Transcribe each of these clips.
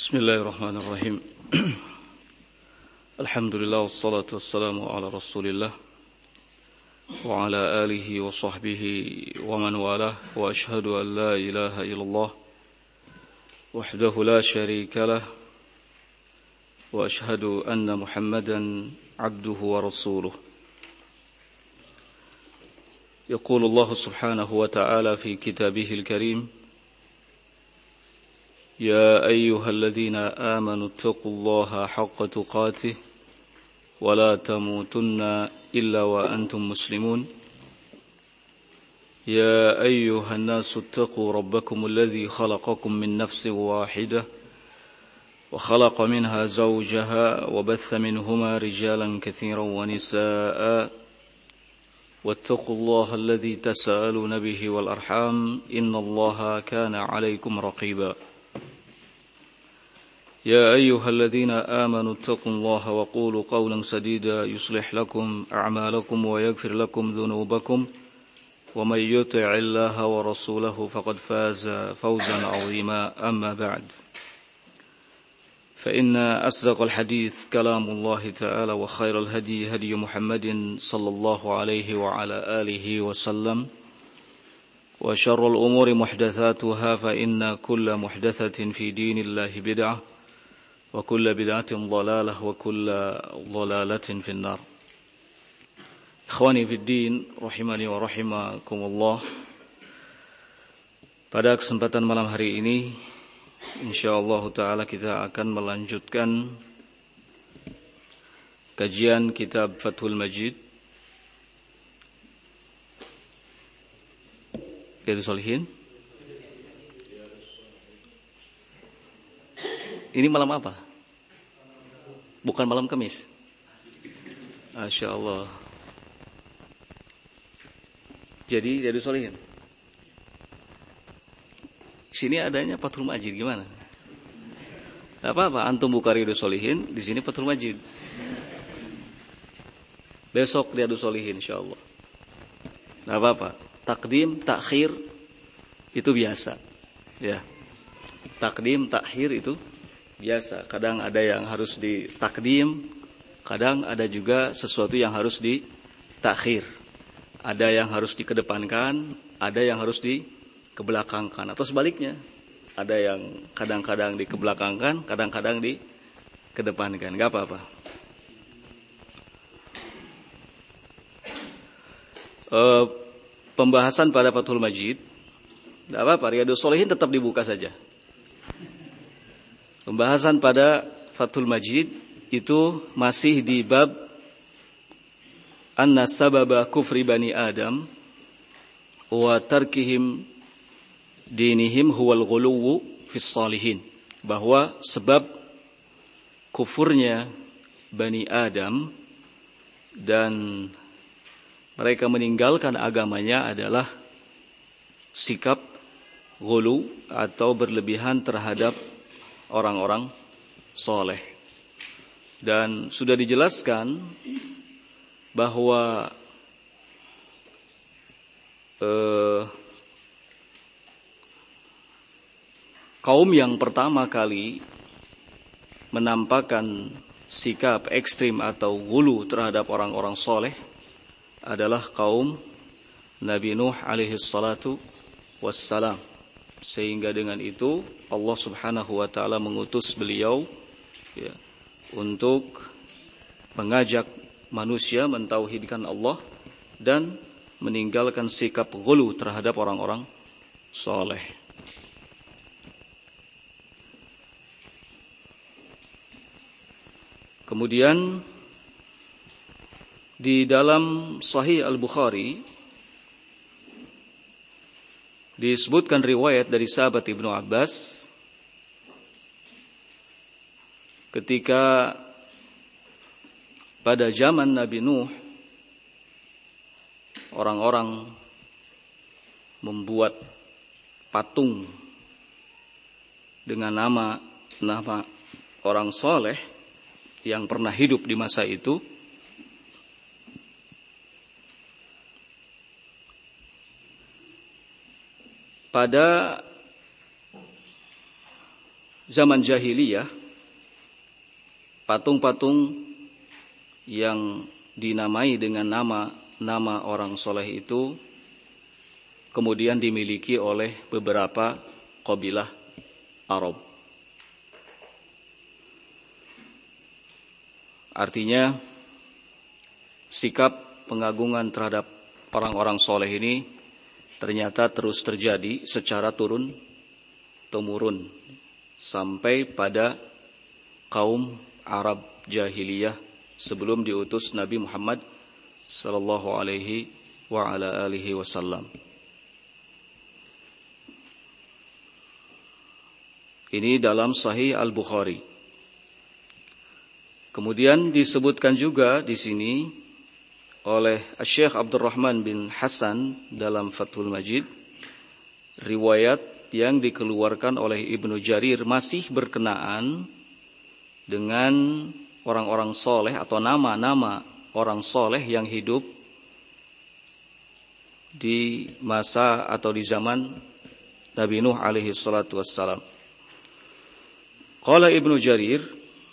Bismillahirrahmanirrahim. Alhamdulillah wassalatu wassalamu ala Rasulillah wa ala alihi wa sahbihi wa man walah wa ashhadu an la ilaha illallah wahdahu la sharika lah wa ashhadu anna Muhammadan abduhu wa rasuluh. Yaqulu Allah subhanahu wa ta'ala fi kitabihil karim يا أيها الذين آمنوا اتقوا الله حق تقاته ولا تموتن إلا وأنتم مسلمون يا أيها الناس اتقوا ربكم الذي خلقكم من نفس واحدة وخلق منها زوجها وبث منهما رجالا كثيرا ونساء واتقوا الله الذي تساءلون به والأرحام إن الله كان عليكم رقيبا يا أيها الذين آمنوا اتقوا الله وقولوا قولا سديدا يصلح لكم أعمالكم ويغفر لكم ذنوبكم ومن يطع الله ورسوله فقد فاز فوزا عظيما أما بعد فإن أصدق الحديث كلام الله تعالى وخير الهدي هدي محمد صلى الله عليه وعلى آله وسلم وشر الأمور محدثاتها فإن كل محدثة في دين الله بدعة وكل بدعة ضلالة وكل ضلالة في النار. Ikhwani fid din rahimani wa rahimakumullah. Pada kesempatan malam hari ini insyaallah taala kita akan melanjutkan kajian kitab Fathul Majid Riyadhus Shalihin. Ini malam apa? Bukan malam Kamis. Masya Allah. Jadi Riyadhus Shalihin. Sini adanya Fathul Majid gimana? Tidak apa-apa, antum buka Riyadhus Shalihin, di sini Fathul Majid. Besok Riyadhus Shalihin insyaallah. Tidak apa-apa. Takdim, takhir itu biasa. Ya. Takdim, takhir itu biasa, kadang ada yang harus ditakdim, kadang ada juga sesuatu yang harus ditakhir. Ada yang harus dikedepankan, ada yang harus dikebelakangkan, atau sebaliknya. Ada yang kadang-kadang dikebelakangkan, kadang-kadang dikedepankan. Gak apa-apa. Pembahasan pada Fathul Majid, gak apa-apa, Riyadhus Shalihin tetap dibuka saja. Pembahasan pada Fathul Majid itu masih di bab anna sababa kufri bani Adam wa tarkihim dinihim huwal ghuluwu fis salihin, bahwa sebab kufurnya bani Adam dan mereka meninggalkan agamanya adalah sikap ghulu atau berlebihan terhadap orang-orang soleh. Dan sudah dijelaskan bahwa kaum yang pertama kali menampakkan sikap ekstrim atau ghulu terhadap orang-orang soleh adalah kaum Nabi Nuh alaihi salatu wassalam. Sehingga dengan itu Allah subhanahu wa ta'ala mengutus beliau untuk mengajak manusia mentauhidkan Allah dan meninggalkan sikap ghulu terhadap orang-orang soleh. Kemudian di dalam Sahih Al-Bukhari disebutkan riwayat dari sahabat Ibnu Abbas ketika pada zaman Nabi Nuh orang-orang membuat patung dengan nama orang soleh yang pernah hidup di masa itu. Pada zaman jahiliyah, patung-patung yang dinamai dengan nama orang soleh itu kemudian dimiliki oleh beberapa kabilah Arab. Artinya sikap pengagungan terhadap orang-orang soleh ini ternyata terus terjadi secara turun-temurun sampai pada kaum Arab jahiliyah sebelum diutus Nabi Muhammad sallallahu alaihi wa ala alihi wasallam. Ini dalam Sahih Al-Bukhari. Kemudian disebutkan juga di sini oleh Syekh Abdurrahman bin Hasan dalam Fathul Majid, riwayat yang dikeluarkan oleh Ibnu Jarir masih berkenaan dengan orang-orang soleh atau nama-nama orang soleh yang hidup di masa atau di zaman Nabi Nuh alaihi salatu wassalam. Qala Ibnu Jarir,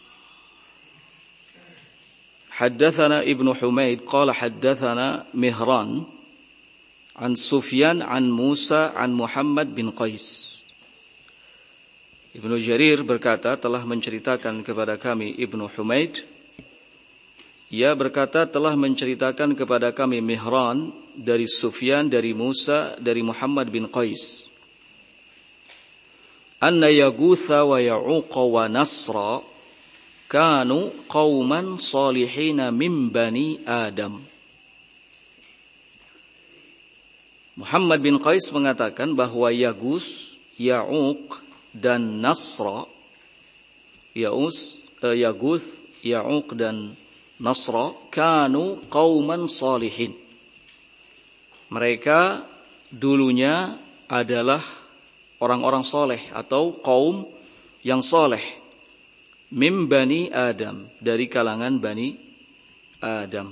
haddatsana Ibnu Humaid qala haddatsana Mihran an Sufyan an Musa an Muhammad bin Qais. Ibnu Jarir berkata telah menceritakan kepada kami Ibnu Humaid, ia berkata telah menceritakan kepada kami Mihran dari Sufyan dari Musa dari Muhammad bin Qais, anna Yaghutha wa Ya'uqa wa Nasra kanu qauman salihina min bani Adam. Muhammad bin Qais mengatakan bahwa Yaghus, Ya'uq dan Nasra, Yaghuth, Ya'uq dan Nasra kanu qauman salihin. Mereka dulunya adalah orang-orang soleh atau kaum yang soleh. Mim bani Adam, dari kalangan bani Adam.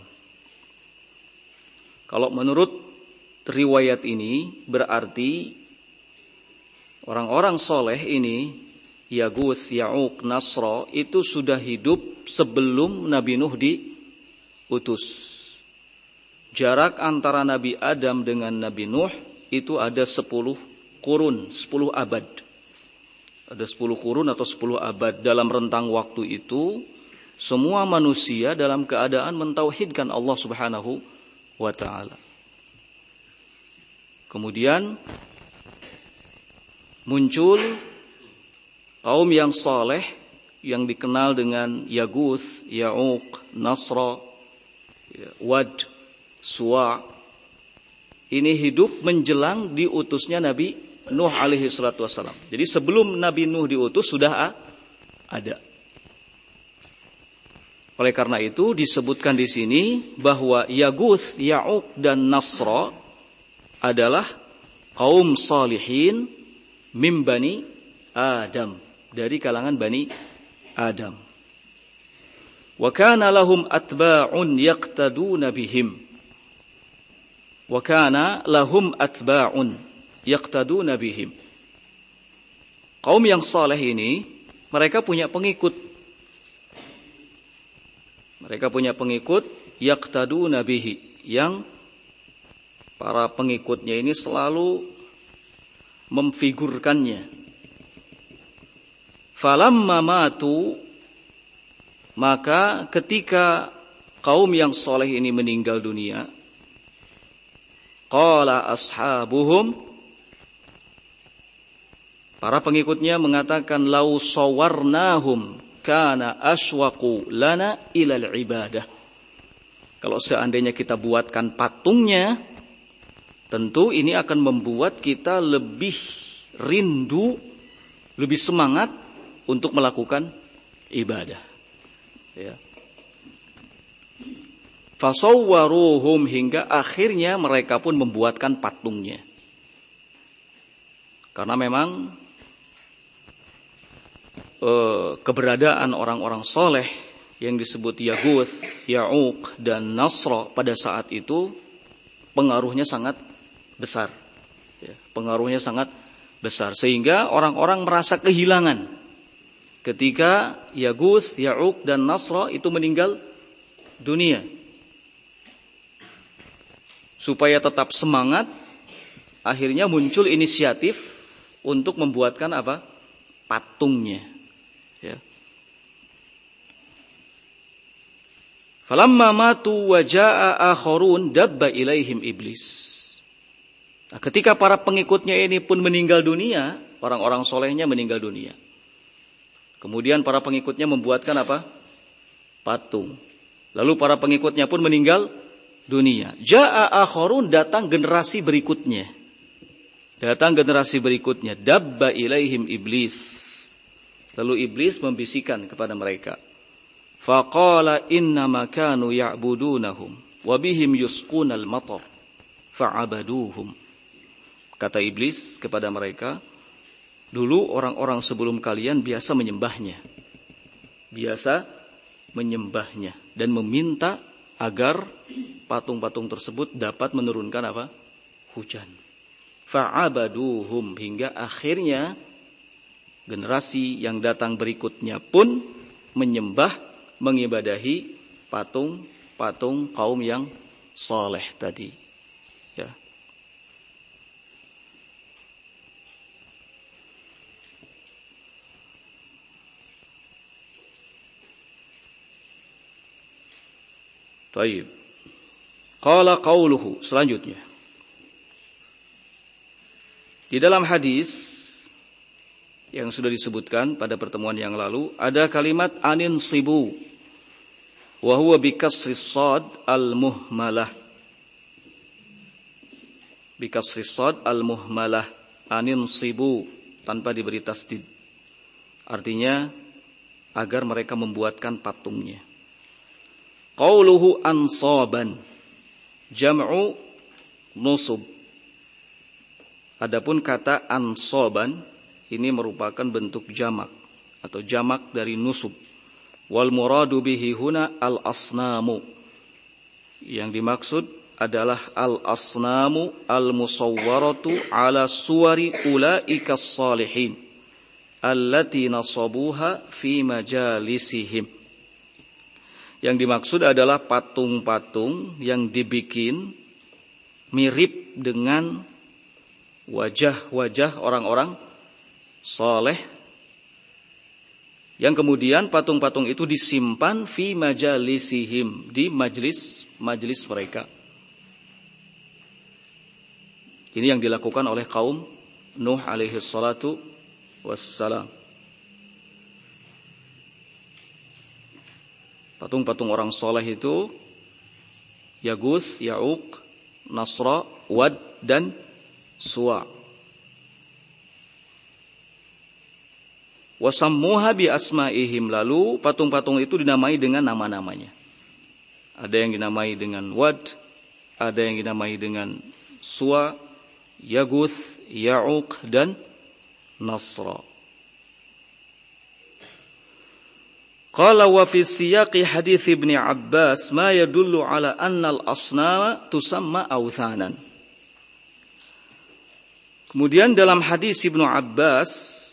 Kalau menurut riwayat ini berarti orang-orang soleh ini, Yaghuth, Ya'uq, Nasra, itu sudah hidup sebelum Nabi Nuh diutus. Jarak antara Nabi Adam dengan Nabi Nuh itu ada 10 kurun, 10 abad. Ada 10 kurun atau 10 abad. Dalam rentang waktu itu, semua manusia dalam keadaan mentauhidkan Allah Subhanahu wa ta'ala. Kemudian muncul kaum yang saleh yang dikenal dengan Yaghuth, Ya'uq, Nasra, Wad, Suwa'. Ini hidup menjelang diutusnya Nabi Nuh alaihi salatu wassalam. Jadi sebelum Nabi Nuh diutus sudah ada. Oleh karena itu disebutkan di sini bahwa Yaghuth, Ya'uq dan Nasra adalah kaum salihin min bani Adam, dari kalangan bani Adam. Wa kana lahum atba'un yaqtaduna bihim. Wa kana lahum atba'un yaqtaduna bihim. Kaum yang saleh ini mereka punya pengikut. Mereka punya pengikut yaqtaduna bihi, yang para pengikutnya ini selalu memfigurkannya. Falamma matu, maka ketika kaum yang soleh ini meninggal dunia, qala ashabuhum, para pengikutnya mengatakan, lau sawarnahum kana aswaqu lana ilal ibadah. Kalau seandainya kita buatkan patungnya, tentu ini akan membuat kita lebih rindu, lebih semangat untuk melakukan ibadah. Ya. Fasawwaruhum, hingga akhirnya mereka pun membuatkan patungnya. Karena memang keberadaan orang-orang soleh yang disebut Yaghuth, Ya'uq dan Nasra pada saat itu pengaruhnya sangat besar. Ya, pengaruhnya sangat besar sehingga orang-orang merasa kehilangan ketika Yaguth, Ya'uq dan Nasra itu meninggal dunia. Supaya tetap semangat, akhirnya muncul inisiatif untuk membuatkan apa? Patungnya. Ya. Falamma matu wa jaa'a akharun dabba ilaihim iblis. Nah, ketika para pengikutnya ini pun meninggal dunia, orang-orang solehnya meninggal dunia. Kemudian para pengikutnya membuatkan apa? Patung. Lalu para pengikutnya pun meninggal dunia. Jaa'a akharun, datang generasi berikutnya. Dabba ilaihim iblis. Lalu iblis membisikkan kepada mereka. Faqala innama kanu ya'budunahum wa bihim yusqunal matar fa'abaduhum. Kata iblis kepada mereka, dulu orang-orang sebelum kalian biasa menyembahnya dan meminta agar patung-patung tersebut dapat menurunkan apa? Hujan. Fa'abaduhum, hingga akhirnya generasi yang datang berikutnya pun mengibadahi patung-patung kaum yang saleh tadi. Ya. Baik. Qala qauluhu, selanjutnya. Di dalam hadis yang sudah disebutkan pada pertemuan yang lalu, ada kalimat anin sibu wa huwa bi kasris sad al-muhmalah. Bi kasris sad al-muhmalah, anin sibu, tanpa diberi tasdid. Artinya agar mereka membuatkan patungnya. Qauluhu ansaban jam'u nusub. Adapun kata ansaban ini merupakan bentuk jamak atau jamak dari nusub. Wal muradu bihi huna al asnamu. Yang dimaksud adalah al asnamu al musawwaratu ala suwari ulaika salihin allati nasabuha fi majalisihim. Yang dimaksud adalah patung-patung yang dibikin mirip dengan wajah-wajah orang-orang saleh, yang kemudian patung-patung itu disimpan fi majalisihim, di majlis mereka. Ini yang dilakukan oleh kaum Nuh alaihi salatu wassalam. Patung-patung orang saleh itu Yaguth, Ya'uq, Nasra, Wad dan Suwa. Wasammuha bi asma'ihim, lalu patung-patung itu dinamai dengan nama-namanya. Ada yang dinamai dengan Wad, ada yang dinamai dengan Suwa, Yaguth, Ya'uq dan Nasra. Qala wa fi siyaqi hadits Ibnu Abbas ma yadullu ala anna al-asnama tusamma awthanan. Kemudian dalam hadis Ibnu Abbas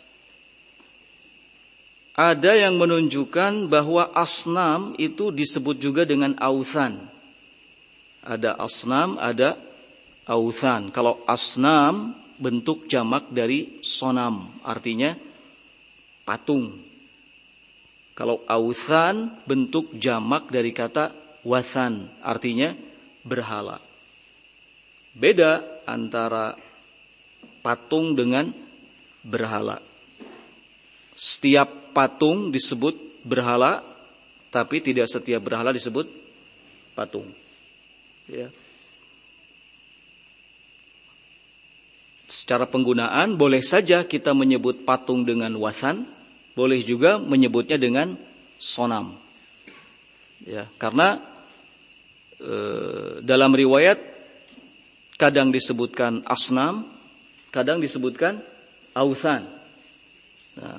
ada yang menunjukkan bahwa asnam itu disebut juga dengan authan. Ada asnam, ada authan. Kalau asnam bentuk jamak dari sonam, artinya patung. Kalau authan bentuk jamak dari kata wathan, artinya berhala. Beda antara patung dengan berhala. Setiap patung disebut berhala, tapi tidak setiap berhala disebut patung. Ya. Secara penggunaan boleh saja kita menyebut patung dengan wathan, boleh juga menyebutnya dengan sonam. Ya, karena dalam riwayat kadang disebutkan asnam, kadang disebutkan authan. Nah.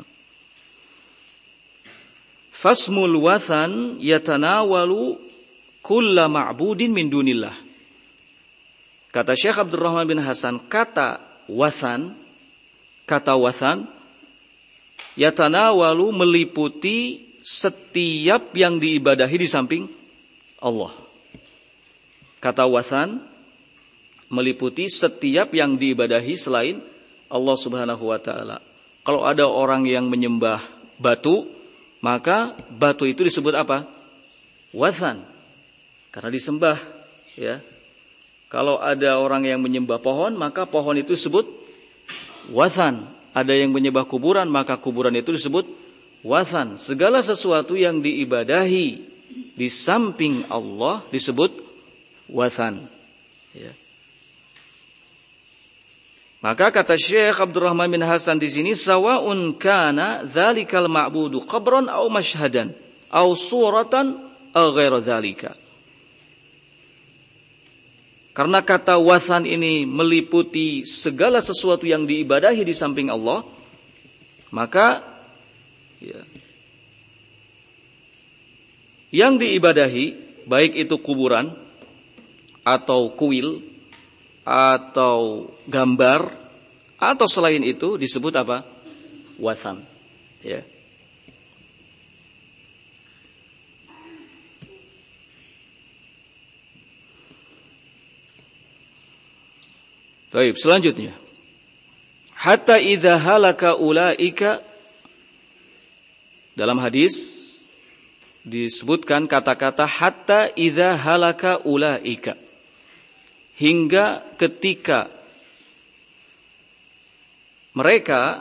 Fasmul wathan yatanawalu kulla ma'budin min dunillah. Kata Syekh Abdurrahman bin Hasan, kata wathan Yatanawalu meliputi setiap yang diibadahi di samping Allah. Kata wathan meliputi setiap yang diibadahi selain Allah Subhanahu wa taala. Kalau ada orang yang menyembah batu, maka batu itu disebut apa? Wathan. Karena disembah, ya. Kalau ada orang yang menyembah pohon, maka pohon itu disebut wathan. Ada yang menyembah kuburan, maka kuburan itu disebut wathan. Segala sesuatu yang diibadahi di samping Allah disebut wathan. Ya. Maka kata Syekh Abdurrahman bin Hasan di sini, sawa'un kana dzalikal ma'budu qabran aw mashhadan aw suratan aw ghaira dzalika. Karena kata wathan ini meliputi segala sesuatu yang diibadahi di samping Allah, maka ya, yang diibadahi baik itu kuburan atau kuil atau gambar atau selain itu disebut apa? Wathan. Ya. Baik, selanjutnya. Hatta idza halaka ulaika, dalam hadis disebutkan kata-kata hatta idza halaka ulaika, hingga ketika mereka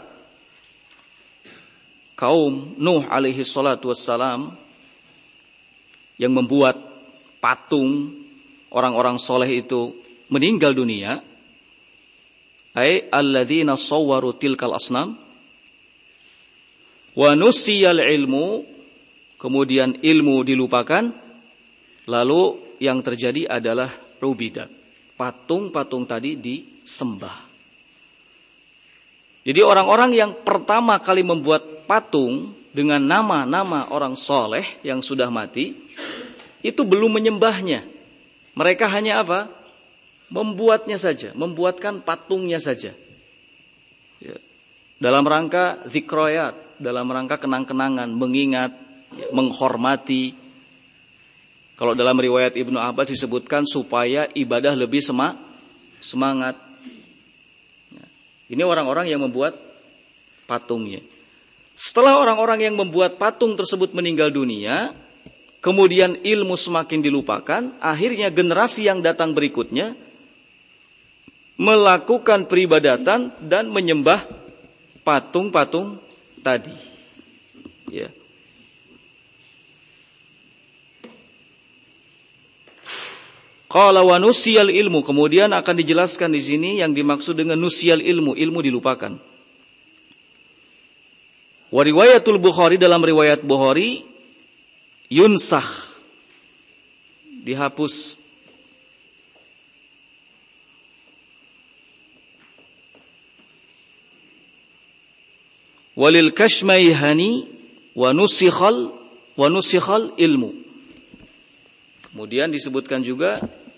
kaum Nuh alaihi salatu wassalam yang membuat patung orang-orang soleh itu meninggal dunia, ay alladzina sawwaru tilkal asnam wa nusiyal ilmu, kemudian ilmu dilupakan, lalu yang terjadi adalah rubidat, patung-patung tadi disembah. Jadi orang-orang yang pertama kali membuat patung dengan nama-nama orang soleh yang sudah mati, itu belum menyembahnya. Mereka hanya apa? Membuatnya saja, membuatkan patungnya saja. Ya. Dalam rangka zikroyat, dalam rangka kenang-kenangan, mengingat, ya, menghormati. Kalau dalam riwayat Ibnu Abbas disebutkan supaya ibadah lebih semangat. Ya. Ini orang-orang yang membuat patungnya. Setelah orang-orang yang membuat patung tersebut meninggal dunia, kemudian ilmu semakin dilupakan, akhirnya generasi yang datang berikutnya melakukan peribadatan dan menyembah patung-patung tadi. Ya. Qala wa nusiyal ilmu, kemudian akan dijelaskan di sini yang dimaksud dengan nusiyal ilmu, ilmu dilupakan. Wa riwayatul Bukhari, dalam riwayat Bukhari, yunsah, dihapus. Walil kashmaihani wa nusikhal ilmu. Kemudian disebutkan juga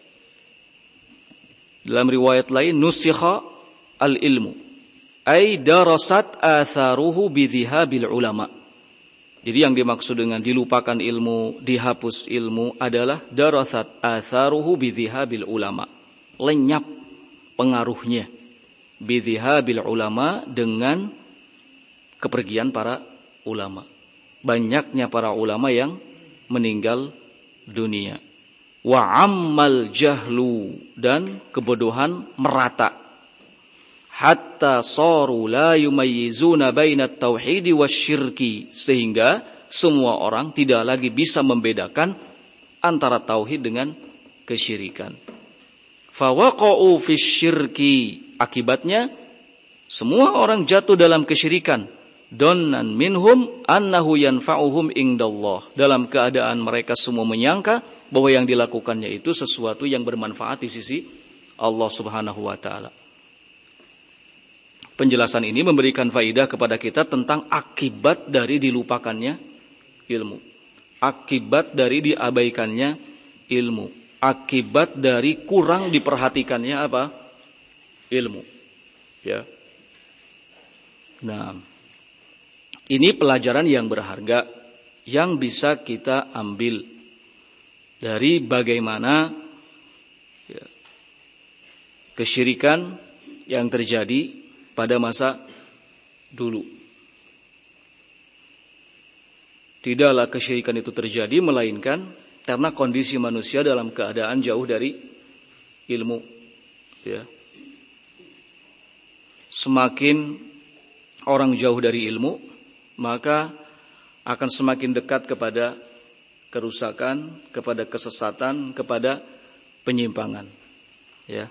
dalam riwayat lain nusikha al ilmu, ay darasat atharuhu bidhihabil ulama. Jadi yang dimaksud dengan dilupakan ilmu, dihapus ilmu adalah darasat atharuhu bidhihabil ulama, lenyap pengaruhnya, bidhihabil ulama, dengan kepergian para ulama. Banyaknya para ulama yang meninggal dunia. Wa ammal jahlu, dan kebodohan merata. Hatta saru la yumayyizuna bainat tauhidi wasyirki, sehingga semua orang tidak lagi bisa membedakan antara tauhid dengan kesyirikan. Fawaqa'u fisyirki, akibatnya semua orang jatuh dalam kesyirikan. Donnan minhum annahu yanfa'uhum indallah, dalam keadaan mereka semua menyangka bahwa yang dilakukannya itu sesuatu yang bermanfaat di sisi Allah Subhanahu wa taala. Penjelasan ini memberikan faidah kepada kita tentang akibat dari dilupakannya ilmu, akibat dari diabaikannya ilmu, akibat dari kurang diperhatikannya apa? Ilmu. Ya. Nah, Ini pelajaran yang berharga yang bisa kita ambil dari bagaimana kesyirikan yang terjadi pada masa dulu. Tidaklah kesyirikan itu terjadi melainkan karena kondisi manusia dalam keadaan jauh dari ilmu. Ya. Semakin orang jauh dari ilmu, maka akan semakin dekat kepada kerusakan, kepada kesesatan, kepada penyimpangan. Ya.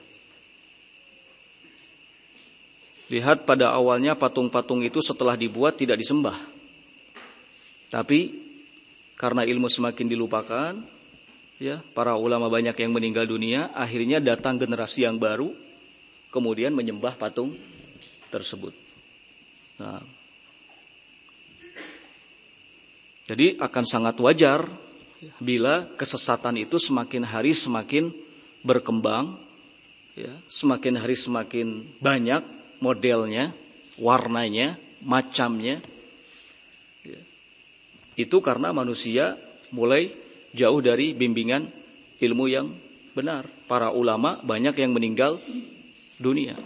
Lihat pada awalnya patung-patung itu setelah dibuat tidak disembah. Tapi karena ilmu semakin dilupakan, ya, para ulama banyak yang meninggal dunia, akhirnya datang generasi yang baru kemudian menyembah patung tersebut. Nah, jadi akan sangat wajar bila kesesatan itu semakin hari semakin berkembang, ya, semakin hari semakin banyak modelnya, warnanya, macamnya. Ya. Itu karena manusia mulai jauh dari bimbingan ilmu yang benar. Para ulama banyak yang meninggal dunia.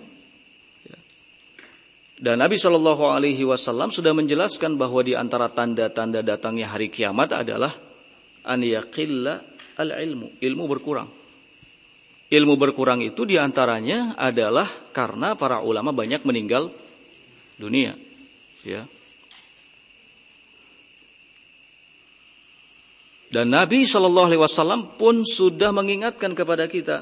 Dan Nabi SAW sudah menjelaskan bahwa di antara tanda-tanda datangnya hari kiamat adalah an yaqilla al-ilmu, ilmu berkurang. Ilmu berkurang itu diantaranya adalah karena para ulama banyak meninggal dunia. Ya. Dan Nabi SAW pun sudah mengingatkan kepada kita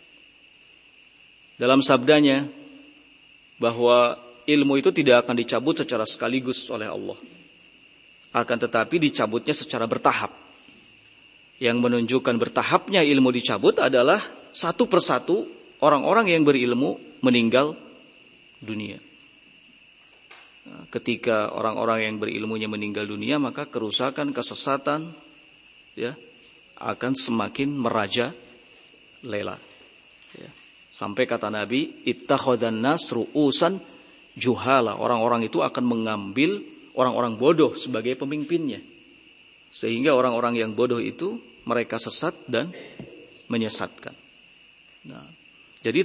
dalam sabdanya bahwa ilmu itu tidak akan dicabut secara sekaligus oleh Allah. Akan tetapi dicabutnya secara bertahap. Yang menunjukkan bertahapnya ilmu dicabut adalah satu persatu orang-orang yang berilmu meninggal dunia. Nah, ketika orang-orang yang berilmunya meninggal dunia, maka kerusakan, kesesatan, ya, akan semakin merajalela. Ya. Sampai kata Nabi, ittakhadhan nas ru'usan juhala, orang-orang itu akan mengambil orang-orang bodoh sebagai pemimpinnya. Sehingga orang-orang yang bodoh itu mereka sesat dan menyesatkan. Nah, jadi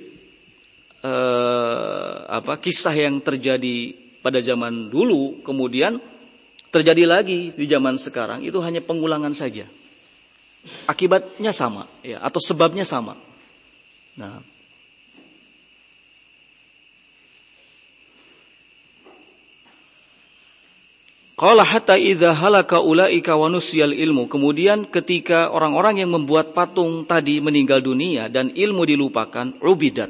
kisah yang terjadi pada zaman dulu kemudian terjadi lagi di zaman sekarang itu hanya pengulangan saja. Akibatnya sama, ya, atau sebabnya sama. Nah, qala hatta idza halaka ulaika wa nusiyal ilmu. Kemudian ketika orang-orang yang membuat patung tadi meninggal dunia dan ilmu dilupakan, ubidat.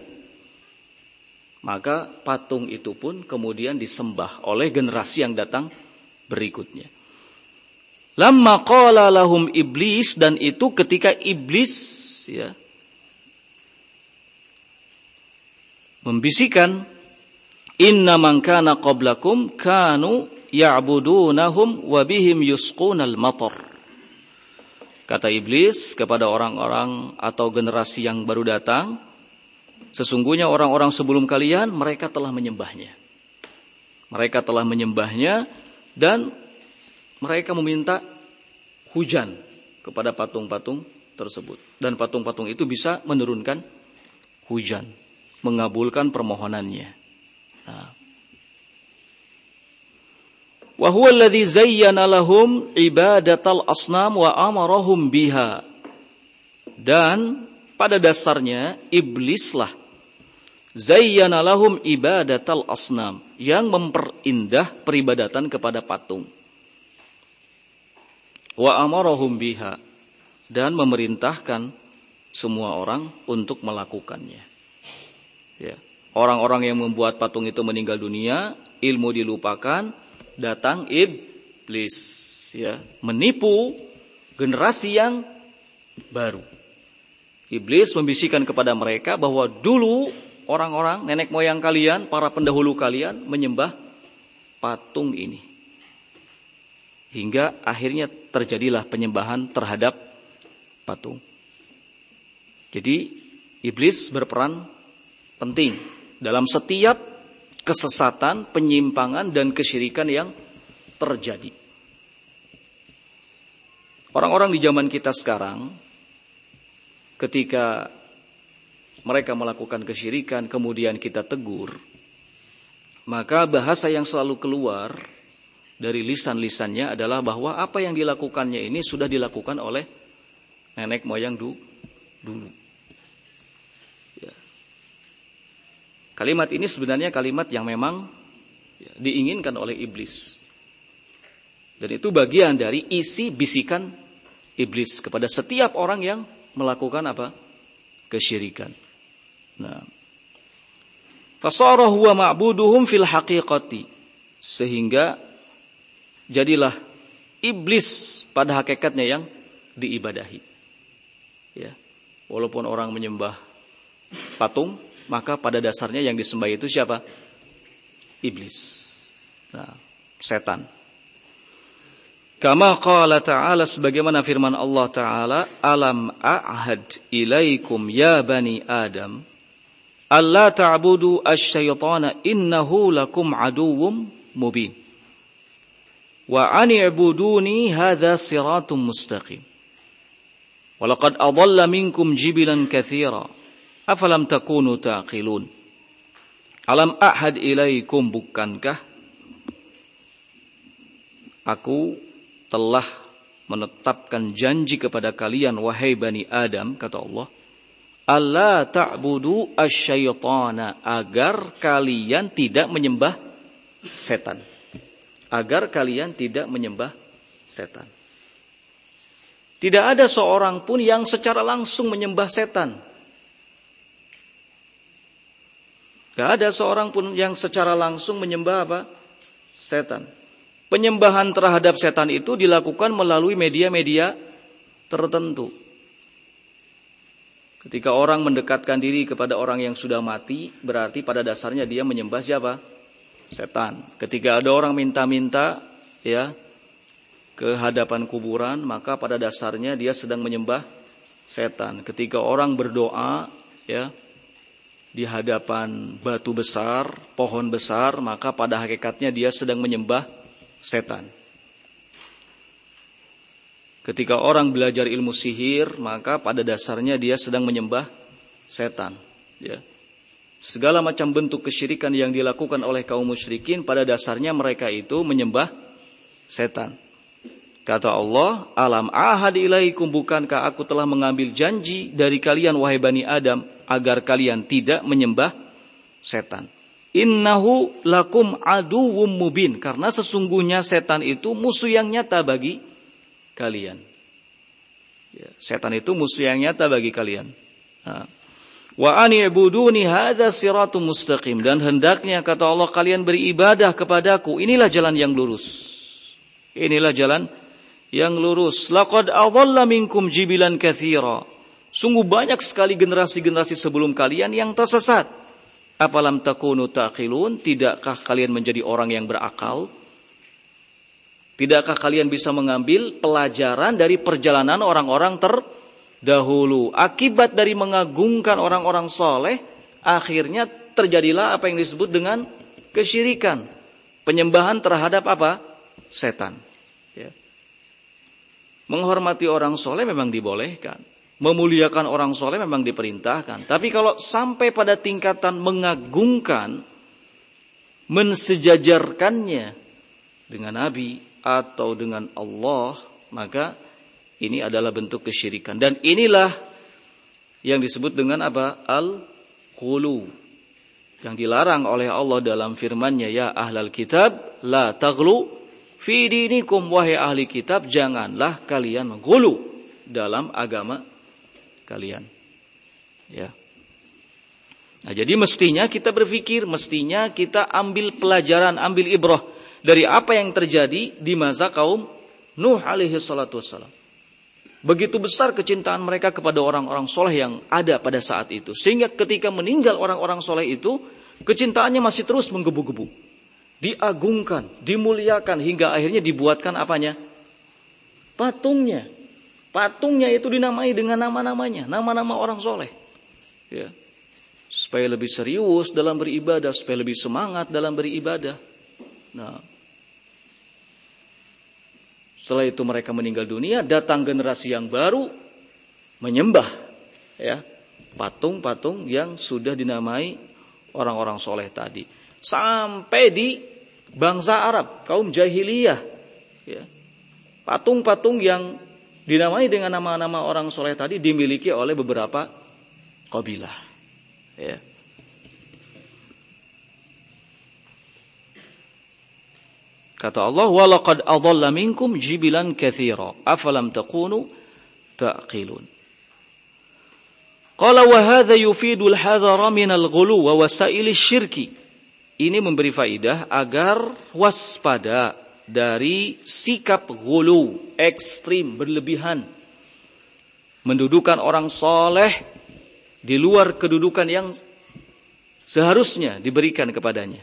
Maka patung itu pun kemudian disembah oleh generasi yang datang berikutnya. Lamma qala lahum iblis, dan itu ketika iblis, ya, membisikkan, inna man kana qablakum kanu ya'budunahum wa bihim yusqunal matar. Kata iblis kepada orang-orang atau generasi yang baru datang, sesungguhnya orang-orang sebelum kalian mereka telah menyembahnya. Mereka telah menyembahnya dan mereka meminta hujan kepada patung-patung tersebut. Dan patung-patung itu bisa menurunkan hujan, mengabulkan permohonannya. Nah, wa huwa alladhi zayyana lahum ibadatal asnam wa amarahum biha. Dan pada dasarnya iblislah zayyana lahum ibadatal asnam, yang memperindah peribadatan kepada patung. Wa amarahum biha, dan memerintahkan semua orang untuk melakukannya. Ya. Orang-orang yang membuat patung itu meninggal dunia, ilmu dilupakan, datang iblis, ya, menipu generasi yang baru. Iblis membisikkan kepada mereka bahwa dulu orang-orang nenek moyang kalian, para pendahulu kalian menyembah patung ini. Hingga akhirnya terjadilah penyembahan terhadap patung. Jadi iblis berperan penting dalam setiap kesesatan, penyimpangan dan kesyirikan yang terjadi. Orang-orang di zaman kita sekarang, ketika mereka melakukan kesyirikan, kemudian kita tegur, maka bahasa yang selalu keluar dari lisan-lisannya adalah bahwa apa yang dilakukannya ini sudah dilakukan oleh nenek moyang dulu. Ya. Kalimat ini sebenarnya kalimat yang memang diinginkan oleh iblis. Dan itu bagian dari isi bisikan iblis kepada setiap orang yang melakukan apa? Kesyirikan. Nah, fasara huwa ma'buduhum fil haqiqati, sehingga jadilah iblis pada hakikatnya yang diibadahi. Ya. Walaupun orang menyembah patung, maka pada dasarnya yang disembah itu siapa? Iblis. Nah, setan. Kama qala ta'ala, sebagaimana firman Allah Ta'ala, alam a'had ilaikum ya bani Adam alla ta'budu asy-syaitana innahu lakum aduwwum mubin wa ani'buduni hadza siratum mustaqim wa laqad adalla minkum jibilan katsira afalam takunu taqilun. Alam a'had ilaikum, bukankah aku telah menetapkan janji kepada kalian wahai bani Adam, kata Allah, alla ta'budu asy-syaitana, agar kalian tidak menyembah setan. Agar kalian tidak menyembah setan. Tidak ada seorang pun yang secara langsung menyembah setan. Tidak ada seorang pun yang secara langsung menyembah apa? Setan. Penyembahan terhadap setan itu dilakukan melalui media-media tertentu. Ketika orang mendekatkan diri kepada orang yang sudah mati, berarti pada dasarnya dia menyembah siapa? Setan. Ketika ada orang minta-minta ya ke hadapan kuburan, maka pada dasarnya dia sedang menyembah setan. Ketika orang berdoa ya di hadapan batu besar, pohon besar, maka pada hakikatnya dia sedang menyembah setan. Ketika orang belajar ilmu sihir, maka pada dasarnya dia sedang menyembah setan. Ya. Segala macam bentuk kesyirikan yang dilakukan oleh kaum musyrikin, pada dasarnya mereka itu menyembah setan. Kata Allah, alam ahad ilaikum, bukankah aku telah mengambil janji dari kalian wahai bani Adam, agar kalian tidak menyembah setan. Innahu lakum aduwwum mubin, karena sesungguhnya setan itu musuh yang nyata bagi kalian. Ya, setan itu musuh yang nyata bagi kalian. Wa ani'buduni hadza siratum mustaqim, dan hendaknya kata Allah kalian beribadah kepadaku, inilah jalan yang lurus. Inilah jalan yang lurus. Laqad adalla minkum jibilan katsira, sungguh banyak sekali generasi-generasi sebelum kalian yang tersesat. Apalam takunu taqilun, tidakkah kalian menjadi orang yang berakal? Tidakkah kalian bisa mengambil pelajaran dari perjalanan orang-orang terdahulu? Akibat dari mengagungkan orang-orang soleh, akhirnya terjadilah apa yang disebut dengan kesyirikan. Penyembahan terhadap apa? Setan. Ya. Menghormati orang soleh memang dibolehkan. Memuliakan orang soleh memang diperintahkan. Tapi kalau sampai pada tingkatan mengagungkan, mensejajarkannya dengan Nabi atau dengan Allah, maka ini adalah bentuk kesyirikan. Dan inilah yang disebut dengan apa? Al-ghulu. Yang dilarang oleh Allah dalam firman-Nya, ya ahlal kitab, la taghlu fi dinikum, wahai ahli kitab, janganlah kalian ghulu dalam agama kalian. Ya. Nah, jadi mestinya kita berpikir, mestinya kita ambil pelajaran, ambil ibrah dari apa yang terjadi di masa kaum Nuh alaihi salatu wassalam. Begitu besar kecintaan mereka kepada orang-orang soleh yang ada pada saat itu, sehingga ketika meninggal orang-orang soleh itu, kecintaannya masih terus menggebu-gebu, diagungkan, dimuliakan, hingga akhirnya dibuatkan apanya? Patungnya. Patungnya itu dinamai dengan nama-namanya, nama-nama orang soleh. Ya. Supaya lebih serius dalam beribadah, supaya lebih semangat dalam beribadah. Nah, Setelah itu mereka meninggal dunia, datang generasi yang baru menyembah ya patung-patung yang sudah dinamai orang-orang soleh tadi. Sampai di bangsa Arab, kaum jahiliyah ya. Patung-patung yang dinamai dengan nama-nama orang soleh tadi dimiliki oleh beberapa kabilah ya. Kata Allah, walaqad adalla minkum jibilan katsira afalam takunu ta'qilun. Qala wa hadza yufidul hadhara minal ghulu wa wasail syirki. Ini memberi faidah agar waspada dari sikap ghulu, ekstrim, berlebihan. Mendudukan orang soleh di luar kedudukan yang seharusnya diberikan kepadanya.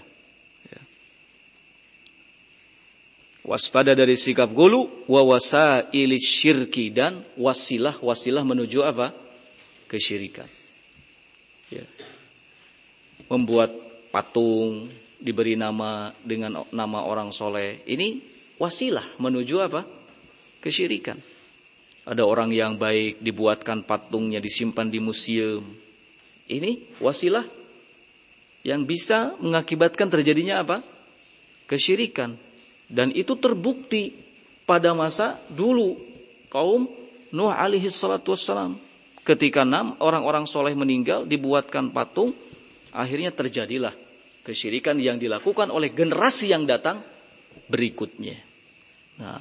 Waspada dari sikap ghulu wa wasail syirki, dan wasilah menuju apa? Kesyirikan. Ya. Membuat patung diberi nama dengan nama orang soleh. Ini wasilah menuju apa? Kesyirikan. Ada orang yang baik dibuatkan patungnya disimpan di museum. Ini wasilah yang bisa mengakibatkan terjadinya apa? Kesyirikan. Dan itu terbukti pada masa dulu kaum Nuh alaihi salatu wassalam. Ketika 6 orang-orang soleh meninggal dibuatkan patung, akhirnya terjadilah kesyirikan yang dilakukan oleh generasi yang datang berikutnya. Nah,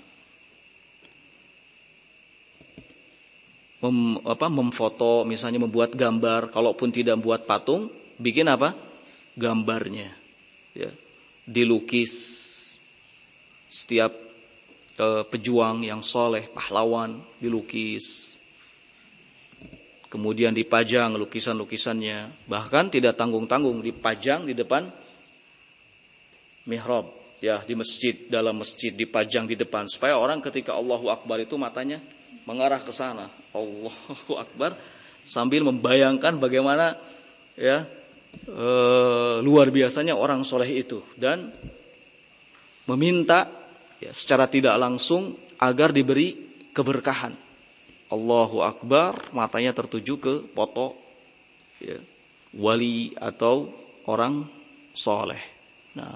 memfoto misalnya, membuat gambar, kalaupun tidak membuat patung, bikin apa? Gambarnya. Ya, dilukis. Setiap pejuang yang soleh, pahlawan, dilukis. Kemudian dipajang lukisan-lukisannya. Bahkan tidak tanggung-tanggung, dipajang di depan mihrab. Ya, di masjid, dalam masjid dipajang di depan. Supaya orang ketika Allahu Akbar itu matanya mengarah ke sana. Allahu Akbar. Sambil membayangkan bagaimana ya luar biasanya orang soleh itu. Dan meminta ya, secara tidak langsung agar diberi keberkahan. Allahu Akbar, matanya tertuju ke foto ya, wali atau orang soleh. Nah,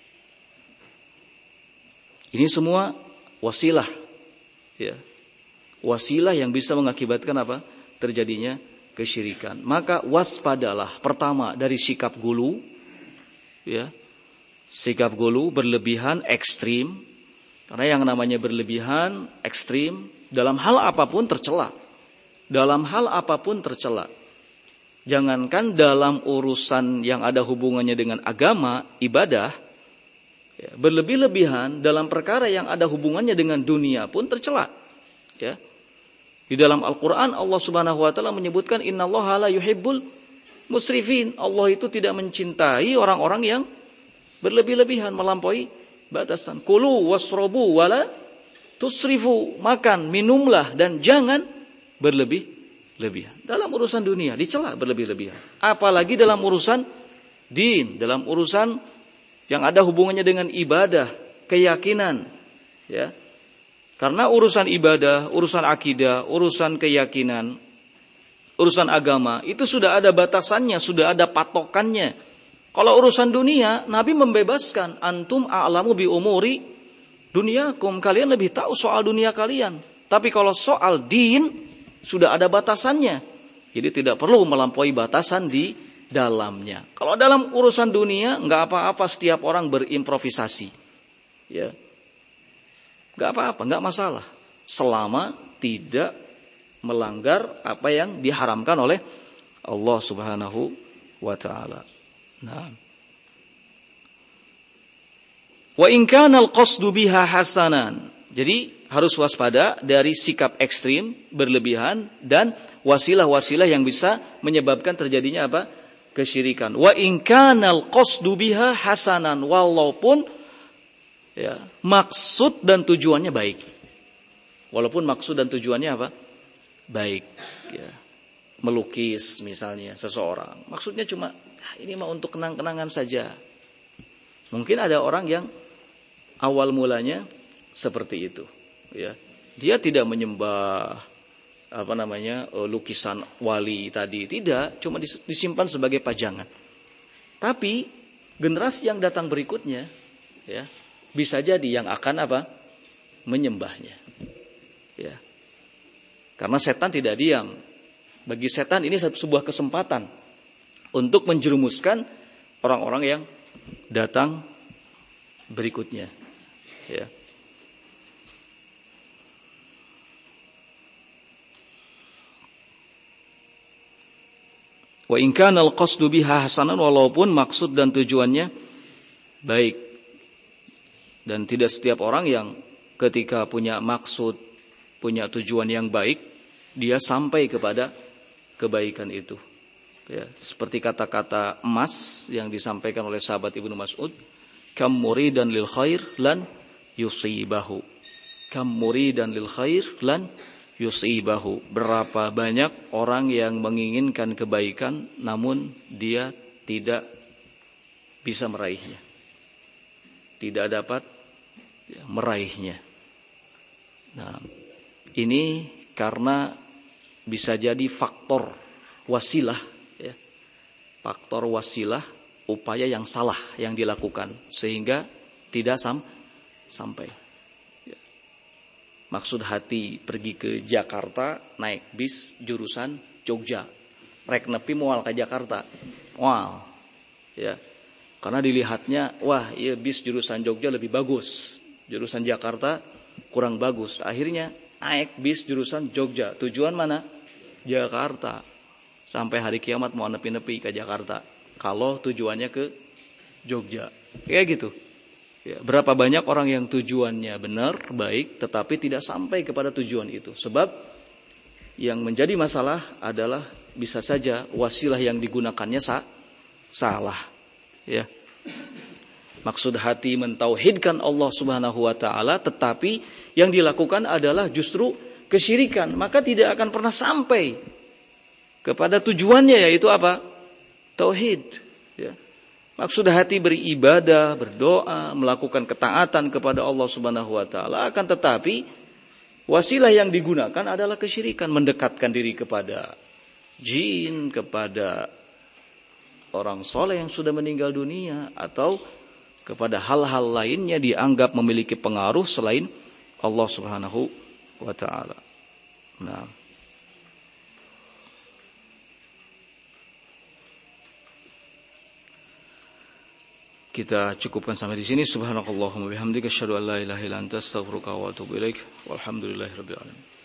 ini semua wasilah, ya, wasilah yang bisa mengakibatkan apa? Terjadinya kesyirikan. Maka waspadalah pertama dari sikap ghulu, ya, sikap ghulu berlebihan, ekstrim. Karena yang namanya berlebihan, ekstrim, dalam hal apapun tercela. Dalam hal apapun tercela. Jangankan dalam urusan yang ada hubungannya dengan agama, ibadah, ya, berlebih-lebihan dalam perkara yang ada hubungannya dengan dunia pun tercela. Ya. Di dalam Al-Quran Allah Subhanahu Wa Taala menyebutkan innallaha la yuhibbul musrifin. Allah itu tidak mencintai orang-orang yang berlebih-lebihan, melampaui batasan. Kulu wasrobu wala tusrifu. Makan, minumlah dan jangan berlebih-lebihan. Dalam urusan dunia dicela berlebih-lebihan. Apalagi dalam urusan din, dalam urusan yang ada hubungannya dengan ibadah, keyakinan, ya. Karena urusan ibadah, urusan akidah, urusan keyakinan, urusan agama itu sudah ada batasannya, sudah ada patokannya. Kalau urusan dunia, Nabi membebaskan, antum a'lamu bi umuri dunyakum, kalian lebih tahu soal dunia kalian. Tapi kalau soal din sudah ada batasannya. Jadi tidak perlu melampaui batasan di dalamnya. Kalau dalam urusan dunia enggak apa-apa setiap orang berimprovisasi. Ya. Enggak apa-apa, enggak masalah. Selama tidak melanggar apa yang diharamkan oleh Allah Subhanahu wa taala. Nah. Wa in kana al-qasdu biha hasanan. Jadi harus waspada dari sikap ekstrim, berlebihan dan wasilah-wasilah yang bisa menyebabkan terjadinya apa? Kesyirikan. Wa in kana al-qasdu biha hasanan, walaupun ya, maksud dan tujuannya baik. Walaupun maksud dan tujuannya apa? Baik, ya. Melukis misalnya seseorang, maksudnya cuma ini mah untuk kenang-kenangan saja. Mungkin ada orang yang awal mulanya seperti itu, ya. Dia tidak menyembah lukisan wali tadi, tidak, cuma disimpan sebagai pajangan. Tapi generasi yang datang berikutnya, ya, bisa jadi yang akan menyembahnya. Ya. Karena setan tidak diam. Bagi setan ini sebuah kesempatan untuk menjerumuskan orang-orang yang datang berikutnya. Ya. Wa in kana al-qasdu biha hasanan, walaupun maksud dan tujuannya baik. Dan tidak setiap orang yang ketika punya maksud, punya tujuan yang baik, dia sampai kepada kebaikan itu. Ya, seperti kata-kata emas yang disampaikan oleh sahabat Ibnu Mas'ud, kam muridan lil khair lan yusibahu. Kam muridan lil khair lan yusibahu. Berapa banyak orang yang menginginkan kebaikan namun dia tidak bisa meraihnya. Tidak dapat meraihnya. Nah, ini karena bisa jadi faktor wasilah, ya. Faktor wasilah, upaya yang salah yang dilakukan sehingga tidak sampai. Ya. Maksud hati pergi ke Jakarta naik bis jurusan Jogja, rek nepi moal ke Jakarta, wow, ya. Karena dilihatnya, wah, iya bis jurusan Jogja lebih bagus, jurusan Jakarta kurang bagus. Akhirnya naik bis jurusan Jogja. Tujuan mana? Jakarta. Sampai hari kiamat mau nepi-nepi ke Jakarta. Kalau tujuannya ke Jogja. Kayak gitu. Ya, berapa banyak orang yang tujuannya benar, baik, tetapi tidak sampai kepada tujuan itu. Sebab yang menjadi masalah adalah bisa saja wasilah yang digunakannya salah. Ya. Maksud hati mentauhidkan Allah Subhanahu wa taala, tetapi yang dilakukan adalah justru kesyirikan, maka tidak akan pernah sampai kepada tujuannya, yaitu apa? Tauhid. Ya. Maksud hati beribadah, berdoa, melakukan ketaatan kepada Allah Subhanahu wa taala, akan tetapi wasilah yang digunakan adalah kesyirikan, mendekatkan diri kepada jin, kepada orang soleh yang sudah meninggal dunia, atau kepada hal-hal lainnya dianggap memiliki pengaruh selain Allah Subhanahu wa taala. Nah, kita cukupkan sampai di sini. Subhanakallahumma bihamdika asyhadu an la ilaha illa anta astaghfiruka wa atubu ilaik. Walhamdulillahirabbil alamin.